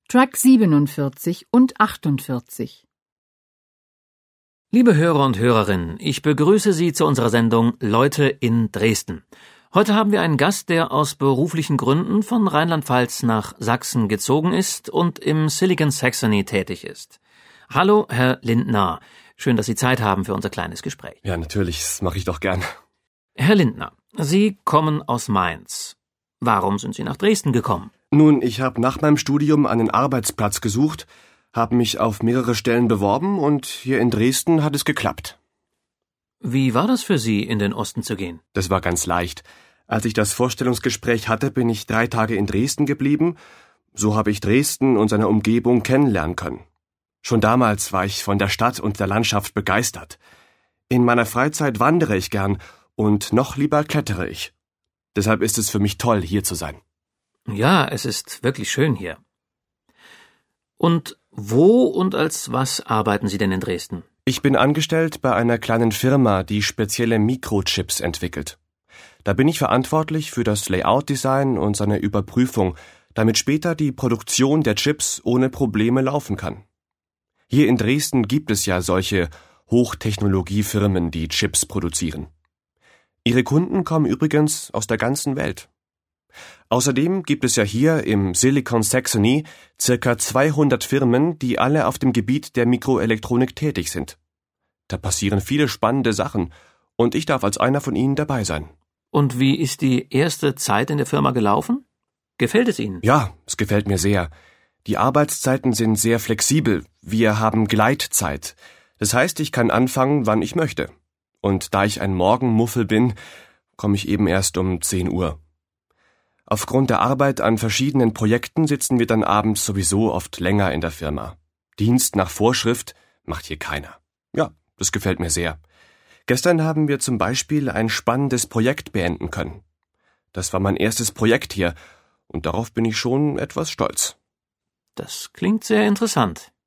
Track 47 und 48. Liebe Hörer und Hörerinnen, ich begrüße Sie zu unserer Sendung Leute in Dresden. Heute haben wir einen Gast, der aus beruflichen Gründen von Rheinland-Pfalz nach Sachsen gezogen ist und im Silicon Saxony tätig ist. Hallo, Herr Lindner. Schön, dass Sie Zeit haben für unser kleines Gespräch. Ja, natürlich, das mache ich doch gern. Herr Lindner, Sie kommen aus Mainz. Warum sind Sie nach Dresden gekommen? Nun, ich habe nach meinem Studium einen Arbeitsplatz gesucht, habe mich auf mehrere Stellen beworben und hier in Dresden hat es geklappt. Wie war das für Sie, in den Osten zu gehen? Das war ganz leicht. Als ich das Vorstellungsgespräch hatte, bin ich 3 Tage in Dresden geblieben. So habe ich Dresden und seine Umgebung kennenlernen können. Schon damals war ich von der Stadt und der Landschaft begeistert. In meiner Freizeit wandere ich gern und noch lieber klettere ich. Deshalb ist es für mich toll, hier zu sein. Ja, es ist wirklich schön hier. Und wo und als was arbeiten Sie denn in Dresden? Ich bin angestellt bei einer kleinen Firma, die spezielle Mikrochips entwickelt. Da bin ich verantwortlich für das Layout-Design und seine Überprüfung, damit später die Produktion der Chips ohne Probleme laufen kann. Hier in Dresden gibt es ja solche Hochtechnologiefirmen, die Chips produzieren. Ihre Kunden kommen übrigens aus der ganzen Welt. Außerdem gibt es ja hier im Silicon Saxony ca. 200 Firmen, die alle auf dem Gebiet der Mikroelektronik tätig sind. Da passieren viele spannende Sachen und ich darf als einer von ihnen dabei sein. Und wie ist die erste Zeit in der Firma gelaufen? Gefällt es Ihnen? Ja, es gefällt mir sehr. Die Arbeitszeiten sind sehr flexibel. Wir haben Gleitzeit. Das heißt, ich kann anfangen, wann ich möchte. Und da ich ein Morgenmuffel bin, komme ich eben erst um 10 Uhr. Aufgrund der Arbeit an verschiedenen Projekten sitzen wir dann abends sowieso oft länger in der Firma. Dienst nach Vorschrift macht hier keiner. Ja, das gefällt mir sehr. Gestern haben wir zum Beispiel ein spannendes Projekt beenden können. Das war mein erstes Projekt hier und darauf bin ich schon etwas stolz. Das klingt sehr interessant.